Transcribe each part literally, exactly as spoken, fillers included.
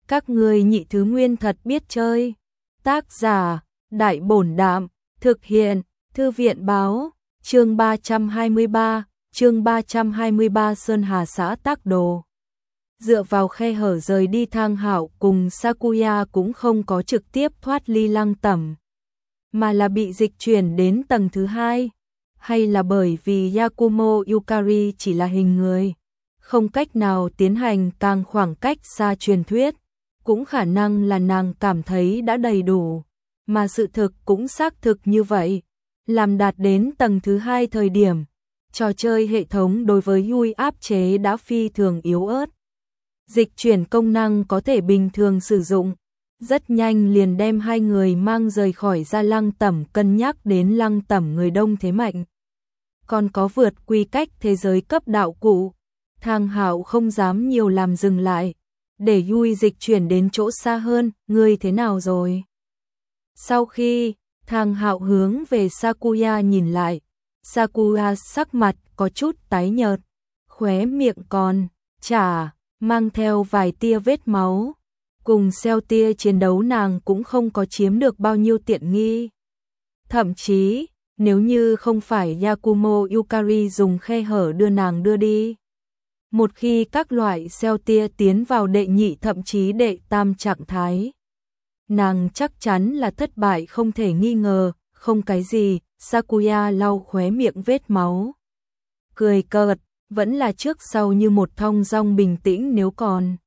Các ngươi nhị thứ nguyên thật biết chơi. Tác giả, Đại Bổn Đạm, thực hiện, Thư viện Báo, chương ba trăm hai mươi ba, chương ba trăm hai mươi ba Sơn Hà xã Tác Đồ. Dựa vào khe hở rời đi, Thang Hạo cùng Sakuya cũng không có trực tiếp thoát ly Lăng Tẩm, mà là bị dịch chuyển đến tầng thứ hai. Hay là bởi vì Yakumo Yukari chỉ là hình người, không cách nào tiến hành càng khoảng cách xa truyền thuyết, cũng khả năng là nàng cảm thấy đã đầy đủ, mà sự thực cũng xác thực như vậy. Làm đạt đến tầng thứ hai thời điểm, trò chơi hệ thống đối với Yui áp chế đã phi thường yếu ớt. Dịch chuyển công năng có thể bình thường sử dụng, rất nhanh liền đem hai người mang rời khỏi ra Lăng Tẩm. Cân nhắc đến Lăng Tẩm người đông thế mạnh, còn có vượt quy cách thế giới cấp đạo cụ, Thang Hạo không dám nhiều làm dừng lại, để Yui dịch chuyển đến chỗ xa hơn. Ngươi thế nào rồi? Sau khi Thang Hạo hướng về Sakuya nhìn lại, Sakuya sắc mặt có chút tái nhợt, khóe miệng còn chả mang theo vài tia vết máu. Cùng xeo tia chiến đấu nàng cũng không có chiếm được bao nhiêu tiện nghi. Thậm chí, nếu như không phải Yakumo Yukari dùng khe hở đưa nàng đưa đi, một khi các loại xeo tia tiến vào đệ nhị thậm chí đệ tam trạng thái, nàng chắc chắn là thất bại không thể nghi ngờ. Không cái gì, Sakuya lau khóe miệng vết máu, cười cợt, vẫn là trước sau như một thong dong bình tĩnh. Nếu còn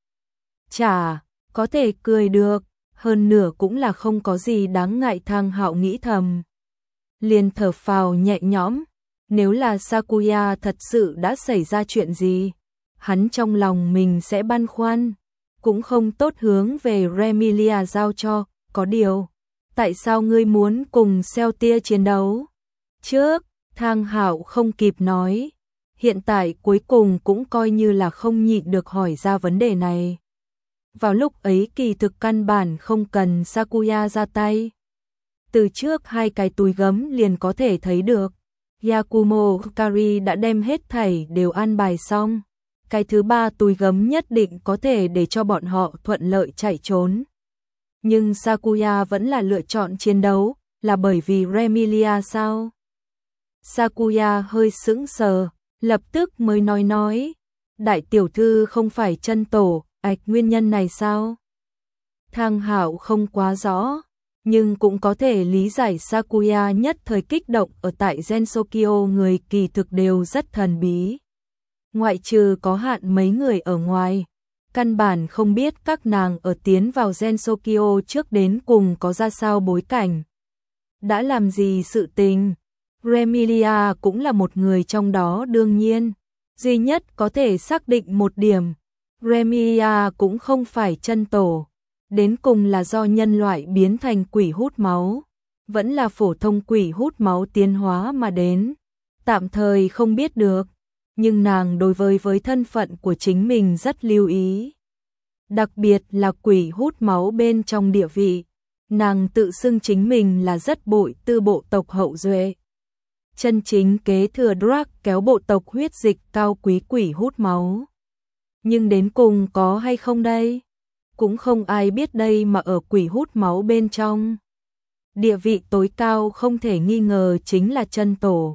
chả có thể cười được, hơn nửa cũng là không có gì đáng ngại. Thang Hạo nghĩ thầm, liền thở phào nhẹ nhõm. Nếu là Sakuya thật sự đã xảy ra chuyện gì, hắn trong lòng mình sẽ băn khoăn, cũng không tốt hướng về Remilia giao cho. Có điều, tại sao ngươi muốn cùng xeo tia chiến đấu? Trước, Thang Hạo không kịp nói, hiện tại cuối cùng cũng coi như là không nhịn được hỏi ra vấn đề này. Vào lúc ấy kỳ thực căn bản không cần Sakuya ra tay. Từ trước hai cái túi gấm liền có thể thấy được, Yakumo Yukari đã đem hết thảy đều an bài xong. Cái thứ ba túi gấm nhất định có thể để cho bọn họ thuận lợi chạy trốn. Nhưng Sakuya vẫn là lựa chọn chiến đấu, là bởi vì Remilia sao? Sakuya hơi sững sờ, lập tức mới nói nói, đại tiểu thư không phải chân tổ, ạch nguyên nhân này sao? Thang Hạo không quá rõ, nhưng cũng có thể lý giải Sakuya nhất thời kích động. Ở tại Gensokyo người kỳ thực đều rất thần bí, ngoại trừ có hạn mấy người ở ngoài, căn bản không biết các nàng ở tiến vào Gensokyo trước đến cùng có ra sao bối cảnh, đã làm gì sự tình. Remilia cũng là một người trong đó. Đương nhiên, duy nhất có thể xác định một điểm, Remilia cũng không phải chân tổ, đến cùng là do nhân loại biến thành quỷ hút máu, vẫn là phổ thông quỷ hút máu tiến hóa mà đến, tạm thời không biết được. Nhưng nàng đối với với thân phận của chính mình rất lưu ý, đặc biệt là quỷ hút máu bên trong địa vị. Nàng tự xưng chính mình là rất bội tư bộ tộc hậu duệ, chân chính kế thừa Drag kéo bộ tộc huyết dịch cao quý quỷ hút máu. Nhưng đến cùng có hay không đây? Cũng không ai biết đây. Mà ở quỷ hút máu bên trong, địa vị tối cao không thể nghi ngờ chính là chân tổ.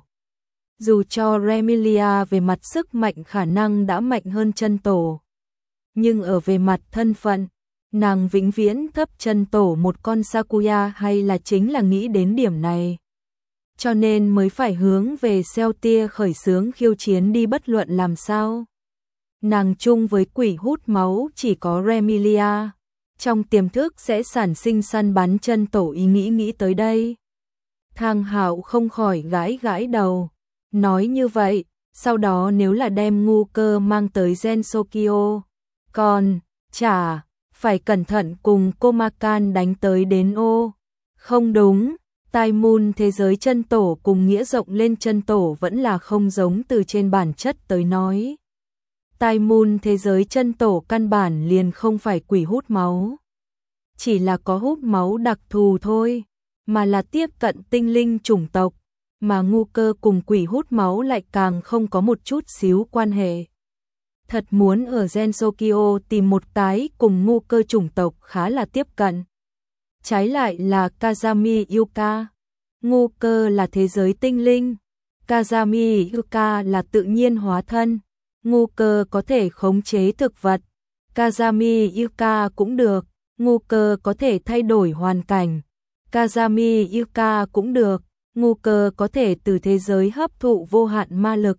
Dù cho Remilia về mặt sức mạnh khả năng đã mạnh hơn chân tổ, nhưng ở về mặt thân phận, nàng vĩnh viễn thấp chân tổ một con. Sakuya hay là chính là nghĩ đến điểm này, cho nên mới phải hướng về xeo tia khởi xướng khiêu chiến đi. Bất luận làm sao, nàng chung với quỷ hút máu chỉ có Remilia, trong tiềm thức sẽ sản sinh săn bắn chân tổ ý nghĩ. Nghĩ tới đây, Thang Hạo không khỏi gãi gãi đầu, nói như vậy, sau đó nếu là đem ngu cơ mang tới Gensokyo, còn chả phải cẩn thận cùng Komakan đánh tới đến ô. Không đúng, Tai Moon thế giới chân tổ cùng nghĩa rộng lên chân tổ vẫn là không giống. Từ trên bản chất tới nói, Tai Moon thế giới chân tổ căn bản liền không phải quỷ hút máu, chỉ là có hút máu đặc thù thôi, mà là tiếp cận tinh linh chủng tộc. Mà ngu cơ cùng quỷ hút máu lại càng không có một chút xíu quan hệ. thật muốn ở Gensokyo tìm một cái cùng ngu cơ chủng tộc khá là tiếp cận. Trái lại là Kazami Yuka. Ngu cơ là thế giới tinh linh. Kazami Yuka là tự nhiên hóa thân. Ngu cơ có thể khống chế thực vật. Kazami Yuka cũng được. Ngu cơ có thể thay đổi hoàn cảnh. Kazami Yuka cũng được. Ngu cơ có thể từ thế giới hấp thụ vô hạn ma lực.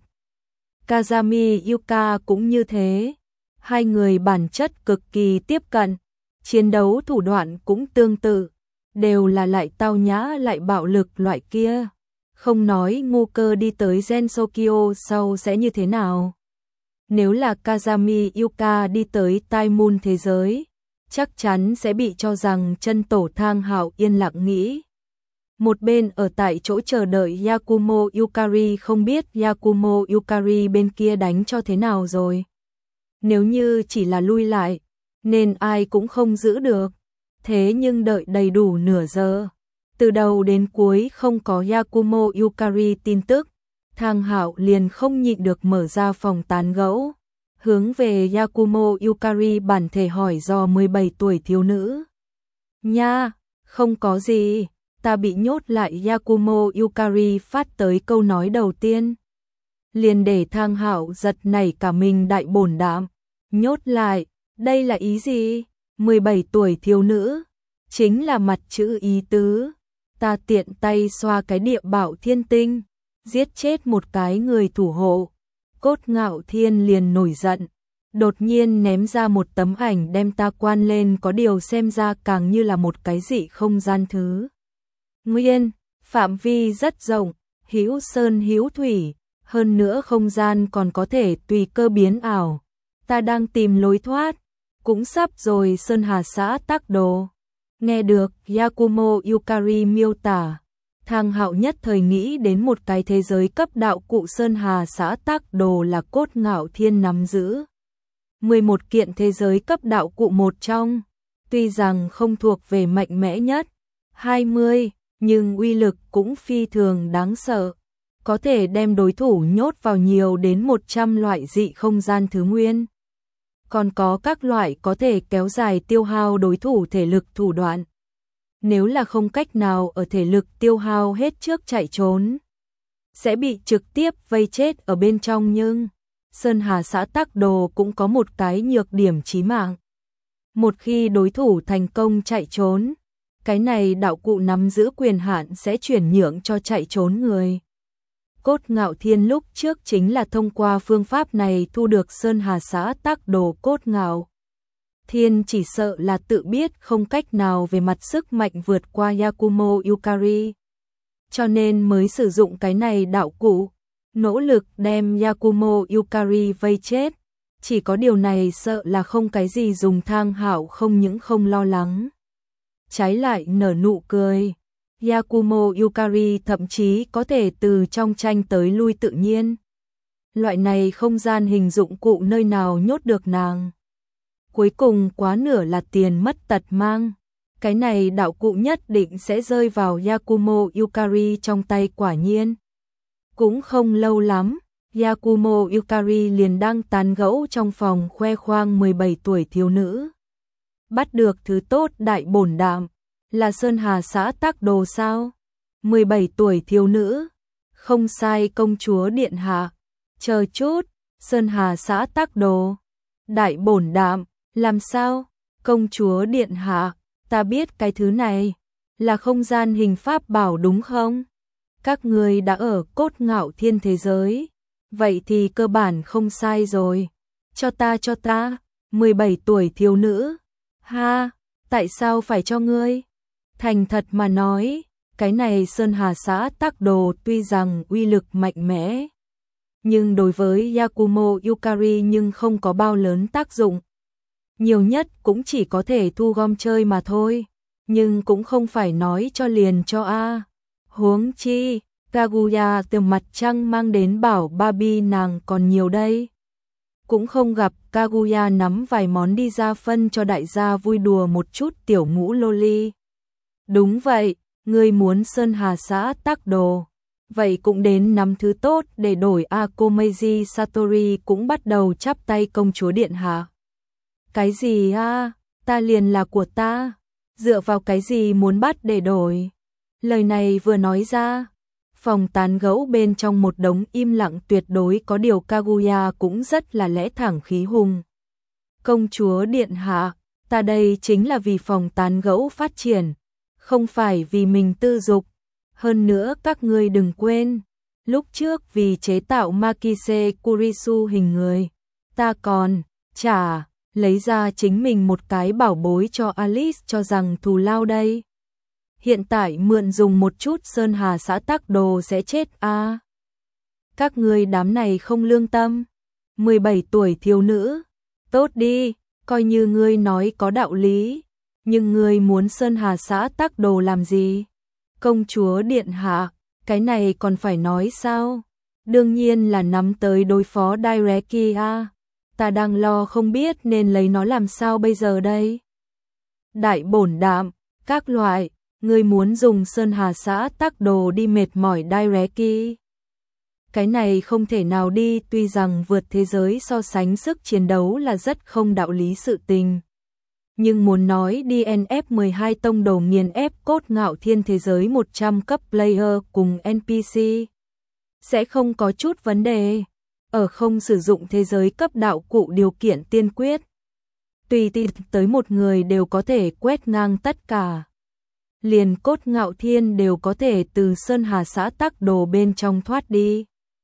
Kazami Yuka cũng như thế. Hai người bản chất cực kỳ tiếp cận. Chiến đấu thủ đoạn cũng tương tự. Đều là lại tao nhã lại bạo lực loại kia. Không nói ngu cơ đi tới Gensokyo sau sẽ như thế nào. Nếu là Kazami Yuka đi tới Tai Moon thế giới, chắc chắn sẽ bị cho rằng chân tổ Thang Hạo yên lặng nghĩ. Một bên ở tại chỗ chờ đợi Yakumo Yukari không biết Yakumo Yukari bên kia đánh cho thế nào rồi. Nếu như chỉ là lui lại, nên ai cũng không giữ được. Thế nhưng đợi đầy đủ nửa giờ. Từ đầu đến cuối không có Yakumo Yukari tin tức. Thang Hạo liền không nhịn được mở ra phòng tán gẫu. Hướng về Yakumo Yukari bản thể hỏi do mười bảy tuổi thiếu nữ. Nha, không có gì. Ta bị nhốt lại. Yakumo Yukari phát tới câu nói đầu tiên. Liền để Thang Hạo giật nảy cả mình đại bổn đảm. Nhốt lại, đây là ý gì? mười bảy tuổi thiếu nữ, chính là mặt chữ ý tứ. Ta tiện tay xoa cái địa bảo thiên tinh, giết chết một cái người thủ hộ. Cốt Ngạo Thiên liền nổi giận, đột nhiên ném ra một tấm ảnh đem ta quan lên, có điều xem ra càng như là một cái dị không gian thứ. Nguyên, phạm vi rất rộng, hữu sơn hữu thủy, hơn nữa không gian còn có thể tùy cơ biến ảo. Ta đang tìm lối thoát, cũng sắp rồi. Sơn Hà xã Tắc Đồ. Nghe được Yakumo Yukari miêu tả, Thang Hạo nhất thời nghĩ đến một cái thế giới cấp đạo cụ Sơn Hà xã Tắc Đồ là Cốt Ngạo Thiên nắm giữ. mười một kiện thế giới cấp đạo cụ một trong, tuy rằng không thuộc về mạnh mẽ nhất, hai mươi, nhưng uy lực cũng phi thường đáng sợ. Có thể đem đối thủ nhốt vào nhiều đến một trăm loại dị không gian thứ nguyên. Còn có các loại có thể kéo dài tiêu hao đối thủ thể lực thủ đoạn. Nếu là không cách nào ở thể lực tiêu hao hết trước chạy trốn, sẽ bị trực tiếp vây chết ở bên trong. Nhưng Sơn Hà xã Tắc Đồ cũng có một cái nhược điểm chí mạng. Một khi đối thủ thành công chạy trốn, cái này đạo cụ nắm giữ quyền hạn sẽ chuyển nhượng cho chạy trốn người. Cốt Ngạo Thiên lúc trước chính là thông qua phương pháp này thu được Sơn Hà xã Tắc Đồ. Cốt Ngạo Thiên chỉ sợ là tự biết không cách nào về mặt sức mạnh vượt qua Yakumo Yukari, cho nên mới sử dụng cái này đạo cụ, nỗ lực đem Yakumo Yukari vây chết. Chỉ có điều này sợ là không cái gì dùng. Thang Hạo không những không lo lắng, trái lại nở nụ cười. Yakumo Yukari thậm chí có thể từ trong tranh tới lui tự nhiên. Loại này không gian hình dụng cụ nơi nào nhốt được nàng. Cuối cùng quá nửa là tiền mất tật mang. Cái này đạo cụ nhất định sẽ rơi vào Yakumo Yukari trong tay. Quả nhiên cũng không lâu lắm, Yakumo Yukari liền đang tán gẫu trong phòng khoe khoang mười bảy tuổi thiếu nữ. Bắt được thứ tốt đại bổn đạm. Là Sơn Hà xã Tắc Đồ sao? mười bảy tuổi thiếu nữ. Không sai công chúa điện hạ. Chờ chút, Sơn Hà xã Tắc Đồ. Đại bổn đạm, làm sao? Công chúa điện hạ, ta biết cái thứ này là không gian hình pháp bảo đúng không? Các người đã ở Cốt Ngạo Thiên thế giới, vậy thì cơ bản không sai rồi. Cho ta cho ta, mười bảy tuổi thiếu nữ. Ha, tại sao phải cho ngươi? Thành thật mà nói, cái này Sơn Hà xã Tắc Đồ tuy rằng uy lực mạnh mẽ, nhưng đối với Yakumo Yukari nhưng không có bao lớn tác dụng. Nhiều nhất cũng chỉ có thể thu gom chơi mà thôi, nhưng cũng không phải nói cho liền cho a. Huống chi, Kaguya từ mặt trăng mang đến bảo Barbie nàng còn nhiều đây. Cũng không gặp Kaguya nắm vài món đi ra phân cho đại gia vui đùa một chút tiểu ngũ loli. Đúng vậy, ngươi muốn Sơn Hà xã Tắc Đồ. vậy cũng đến nắm thứ tốt để đổi. Akomeiji Satori cũng bắt đầu chắp tay công chúa điện hạ. Cái gì a? Ta liền là của ta, dựa vào cái gì muốn bắt để đổi? Lời này vừa nói ra, phòng tán gẫu bên trong một đống im lặng tuyệt đối, có điều Kaguya cũng rất là lẽ thẳng khí hùng. Công chúa điện hạ, ta đây chính là vì phòng tán gẫu phát triển, không phải vì mình tư dục. Hơn nữa các ngươi đừng quên, lúc trước vì chế tạo Makise Kurisu hình người, ta còn trả lấy ra chính mình một cái bảo bối cho Alice cho rằng thù lao đây. Hiện tại mượn dùng một chút sơn hà xã tắc đồ sẽ chết a. À. Các ngươi đám này không lương tâm. mười bảy tuổi thiếu nữ, tốt đi, coi như ngươi nói có đạo lý, nhưng ngươi muốn sơn hà xã tắc đồ làm gì? Công chúa điện hạ, cái này còn phải nói sao? Đương nhiên là nắm tới đối phó Daireki a. Ta đang lo không biết nên lấy nó làm sao bây giờ đây. Đại bổn đạm, các loại, ngươi muốn dùng sơn hà xã tắc đồ đi mệt mỏi Daireki. Cái này không thể nào đi, tuy rằng vượt thế giới so sánh sức chiến đấu là rất không đạo lý sự tình. Nhưng muốn nói đê en ép mười hai tông đồ nghiền ép cốt ngạo thiên thế giới một trăm cấp player cùng en pê xê, sẽ không có chút vấn đề. Ở không sử dụng thế giới cấp đạo cụ điều kiện tiên quyết, tùy tiện tới một người đều có thể quét ngang tất cả. Liền cốt ngạo thiên đều có thể từ sơn hà xã tắc đồ bên trong thoát đi.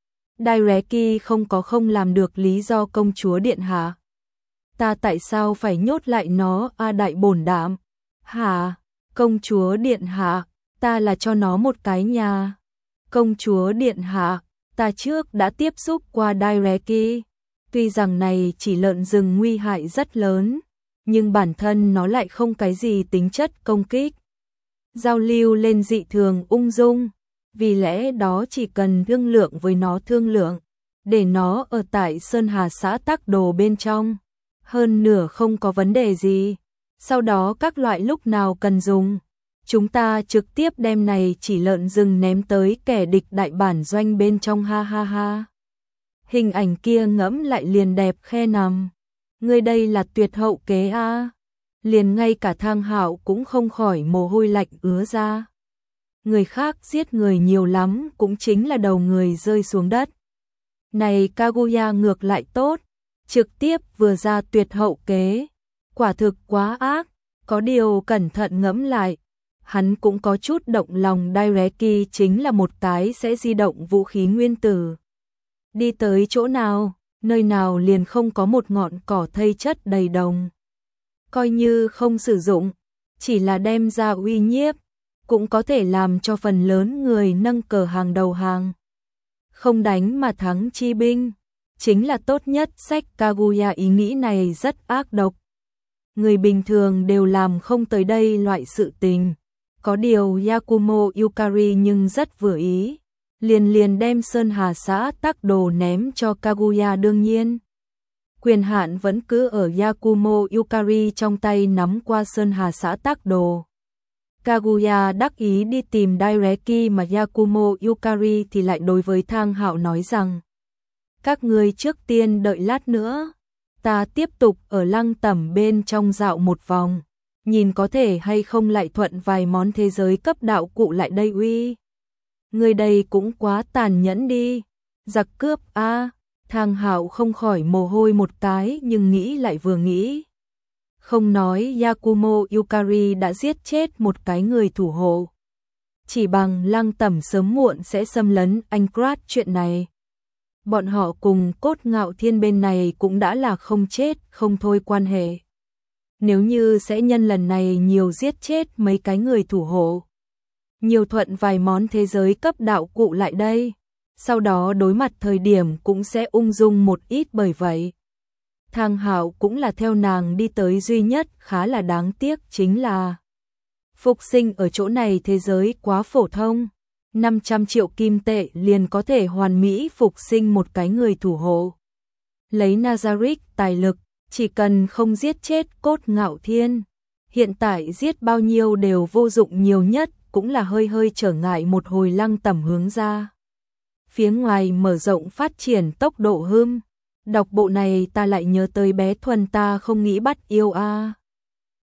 Daireki không có không làm được lý do. Công chúa điện hạ, ta tại sao phải nhốt lại nó a? À, đại bổn đảm. Hả? Công chúa điện hạ, ta là cho nó một cái nhà. Công chúa điện hạ, ta trước đã tiếp xúc qua Daireki, tuy rằng này chỉ lợn rừng nguy hại rất lớn, nhưng bản thân nó lại không cái gì tính chất công kích. Giao lưu lên dị thường ung dung, vì lẽ đó chỉ cần thương lượng với nó thương lượng, để nó ở tại sơn hà xã tắc đồ bên trong, hơn nửa không có vấn đề gì. Sau đó các loại lúc nào cần dùng, chúng ta trực tiếp đem này chỉ lợn rừng ném tới kẻ địch đại bản doanh bên trong, ha ha ha. Hình ảnh kia ngẫm lại liền đẹp khe nằm. Ngươi đây là tuyệt hậu kế a. À. Liền ngay cả Thang Hạo cũng không khỏi mồ hôi lạnh ứa ra. Người khác giết người nhiều lắm cũng chính là đầu người rơi xuống đất. Này Kaguya ngược lại tốt, trực tiếp vừa ra tuyệt hậu kế, quả thực quá ác. Có điều cẩn thận ngẫm lại, hắn cũng có chút động lòng. Daireki chính là một cái sẽ di động vũ khí nguyên tử. Đi tới chỗ nào, nơi nào liền không có một ngọn cỏ thây chất đầy đồng. Coi như không sử dụng, chỉ là đem ra uy nhiếp, cũng có thể làm cho phần lớn người nâng cờ hàng đầu hàng. Không đánh mà thắng chi binh, chính là tốt nhất sách. Kaguya ý nghĩ này rất ác độc. Người bình thường đều làm không tới đây loại sự tình. Có điều Yakumo Yukari nhưng rất vừa ý, liền liền đem sơn hà xã tắc đồ ném cho Kaguya. Đương nhiên, quyền hạn vẫn cứ ở Yakumo Yukari trong tay nắm qua sơn hà xã tắc đồ. Kaguya đắc ý đi tìm Daireki mà Yakumo Yukari thì lại đối với Thang Hạo nói rằng: các ngươi trước tiên đợi lát nữa, ta tiếp tục ở lăng tẩm bên trong dạo một vòng, nhìn có thể hay không lại thuận vài món thế giới cấp đạo cụ lại đây. Uy, người đây cũng quá tàn nhẫn đi, giặc cướp a. À. Thang Hạo không khỏi mồ hôi một cái, nhưng nghĩ lại vừa nghĩ. Không nói Yakumo Yukari đã giết chết một cái người thủ hộ, chỉ bằng lăng tẩm sớm muộn sẽ xâm lấn Aincrad chuyện này. Bọn họ cùng cốt ngạo thiên bên này cũng đã là không chết không thôi quan hệ. Nếu như sẽ nhân lần này nhiều giết chết mấy cái người thủ hộ, nhiều thuận vài món thế giới cấp đạo cụ lại đây, sau đó đối mặt thời điểm cũng sẽ ung dung một ít. Bởi vậy, Thang Hạo cũng là theo nàng đi tới duy nhất khá là đáng tiếc chính là phục sinh ở chỗ này thế giới quá phổ thông, năm trăm triệu kim tệ liền có thể hoàn mỹ phục sinh một cái người thủ hộ. Lấy Nazarick tài lực, chỉ cần không giết chết cốt ngạo thiên, hiện tại giết bao nhiêu đều vô dụng, nhiều nhất cũng là hơi hơi trở ngại một hồi lăng tẩm hướng ra. phía ngoài mở rộng phát triển tốc độ hưm. Đọc bộ này ta lại nhớ tới bé Thuần ta không nghĩ bắt yêu a.